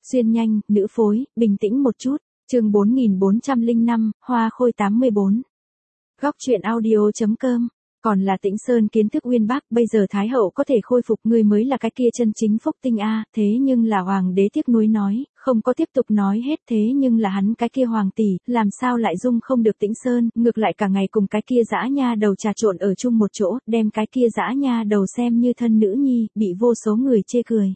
Xuyên nhanh, nữ phối, bình tĩnh một chút. Chương 4405, Hoa Khôi 84. Góc truyện audio.com. Còn là Tĩnh Sơn kiến thức uyên bác, bây giờ Thái hậu có thể khôi phục, ngươi mới là cái kia chân chính phúc tinh a. Thế nhưng là hoàng đế tiếc nuối nói, không có tiếp tục nói hết, thế nhưng là hắn cái kia hoàng tỷ, làm sao lại dung không được Tĩnh Sơn, ngược lại cả ngày cùng cái kia dã nha đầu trà trộn ở chung một chỗ, đem cái kia dã nha đầu xem như thân nữ nhi, bị vô số người chê cười.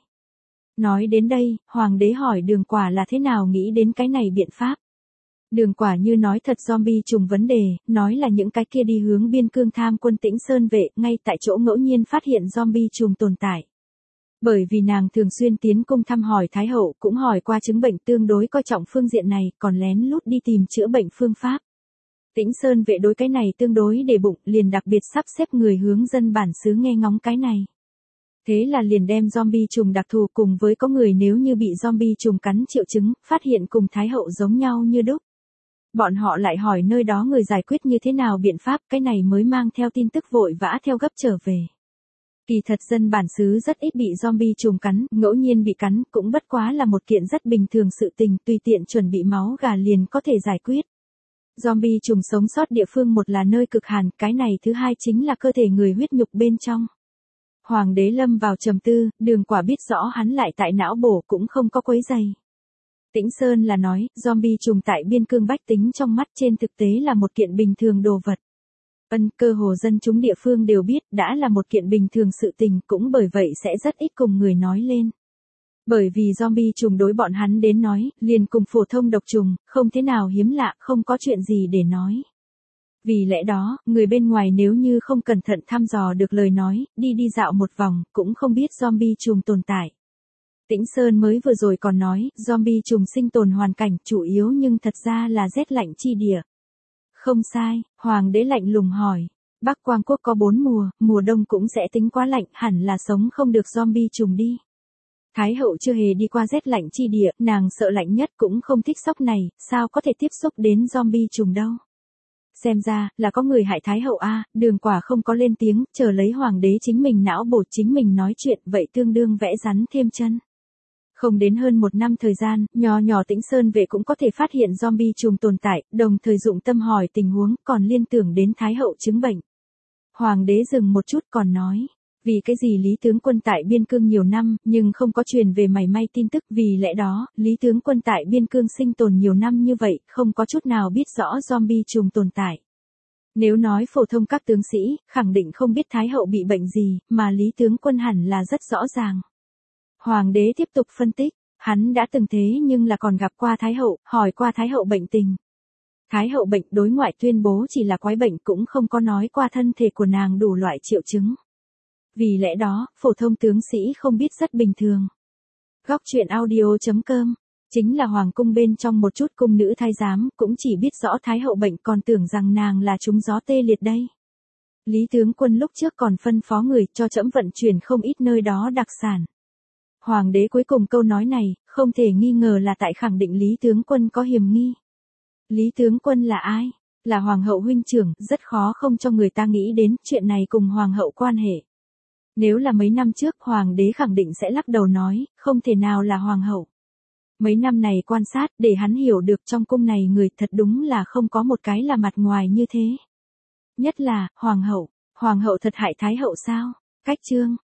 Nói đến đây, hoàng đế hỏi Đường Quả là thế nào nghĩ đến cái này biện pháp. Đường Quả như nói thật zombie trùng vấn đề, nói là những cái kia đi hướng biên cương tham quân Tĩnh Sơn vệ, ngay tại chỗ ngẫu nhiên phát hiện zombie trùng tồn tại. Bởi vì nàng thường xuyên tiến cung thăm hỏi Thái hậu, cũng hỏi qua chứng bệnh tương đối coi trọng phương diện này, còn lén lút đi tìm chữa bệnh phương pháp. Tĩnh Sơn vệ đối cái này tương đối để bụng, liền đặc biệt sắp xếp người hướng dân bản xứ nghe ngóng cái này. Thế là liền đem zombie trùng đặc thù cùng với có người nếu như bị zombie trùng cắn triệu chứng, phát hiện cùng Thái hậu giống nhau như đúc. Bọn họ lại hỏi nơi đó người giải quyết như thế nào biện pháp, cái này mới mang theo tin tức vội vã theo gấp trở về. Kỳ thật dân bản xứ rất ít bị zombie trùng cắn, ngẫu nhiên bị cắn cũng bất quá là một kiện rất bình thường sự tình, tùy tiện chuẩn bị máu gà liền có thể giải quyết. Zombie trùng sống sót địa phương một là nơi cực hàn, cái này thứ hai chính là cơ thể người huyết nhục bên trong. Hoàng đế lâm vào trầm tư, Đường Quả biết rõ hắn lại tại não bổ cũng không có quấy giày. Tĩnh Sơn là nói, zombie trùng tại biên cương bách tính trong mắt trên thực tế là một kiện bình thường đồ vật. Cơ hồ dân chúng địa phương đều biết, đã là một kiện bình thường sự tình, cũng bởi vậy sẽ rất ít cùng người nói lên. Bởi vì zombie trùng đối bọn hắn đến nói, liền cùng phổ thông độc trùng, không thế nào hiếm lạ, không có chuyện gì để nói. Vì lẽ đó, người bên ngoài nếu như không cẩn thận thăm dò được lời nói, đi dạo một vòng, cũng không biết zombie trùng tồn tại. Tĩnh Sơn mới vừa rồi còn nói, zombie trùng sinh tồn hoàn cảnh chủ yếu nhưng thật ra là rét lạnh chi địa. Không sai, hoàng đế lạnh lùng hỏi. Bắc Quang Quốc có 4 mùa, mùa đông cũng sẽ tính quá lạnh, hẳn là sống không được zombie trùng đi. Thái hậu chưa hề đi qua rét lạnh chi địa, nàng sợ lạnh nhất cũng không thích sốc này, sao có thể tiếp xúc đến zombie trùng đâu. Xem ra, là có người hại Thái hậu a. Đường Quả không có lên tiếng, chờ lấy hoàng đế chính mình não bổ chính mình nói chuyện, vậy tương đương vẽ rắn thêm chân. Không đến hơn 1 năm thời gian, nhỏ Tĩnh Sơn vệ cũng có thể phát hiện zombie trùng tồn tại, đồng thời dụng tâm hỏi tình huống, còn liên tưởng đến Thái hậu chứng bệnh. Hoàng đế dừng một chút còn nói, vì cái gì Lý tướng quân tại biên cương nhiều năm, nhưng không có truyền về mảy may tin tức, vì lẽ đó, Lý tướng quân tại biên cương sinh tồn nhiều năm như vậy, không có chút nào biết rõ zombie trùng tồn tại. Nếu nói phổ thông các tướng sĩ, khẳng định không biết Thái hậu bị bệnh gì, mà Lý tướng quân hẳn là rất rõ ràng. Hoàng đế tiếp tục phân tích, hắn đã từng thế nhưng là còn gặp qua Thái hậu, hỏi qua Thái hậu bệnh tình. Thái hậu bệnh đối ngoại tuyên bố chỉ là quái bệnh, cũng không có nói qua thân thể của nàng đủ loại triệu chứng. Vì lẽ đó, phổ thông tướng sĩ không biết rất bình thường. Góc truyện audio.com, chính là hoàng cung bên trong một chút cung nữ thái giám, cũng chỉ biết rõ Thái hậu bệnh còn tưởng rằng nàng là trúng gió tê liệt đây. Lý tướng quân lúc trước còn phân phó người cho trẫm vận chuyển không ít nơi đó đặc sản. Hoàng đế cuối cùng câu nói này, không thể nghi ngờ là tại khẳng định Lý tướng quân có hiểm nghi. Lý tướng quân là ai? Là hoàng hậu huynh trưởng, rất khó không cho người ta nghĩ đến chuyện này cùng hoàng hậu quan hệ. Nếu là mấy năm trước, hoàng đế khẳng định sẽ lắc đầu nói, không thể nào là hoàng hậu. Mấy năm này quan sát, để hắn hiểu được trong cung này người thật đúng là không có một cái là mặt ngoài như thế. Nhất là, hoàng hậu thật hại Thái hậu sao? Cách chương.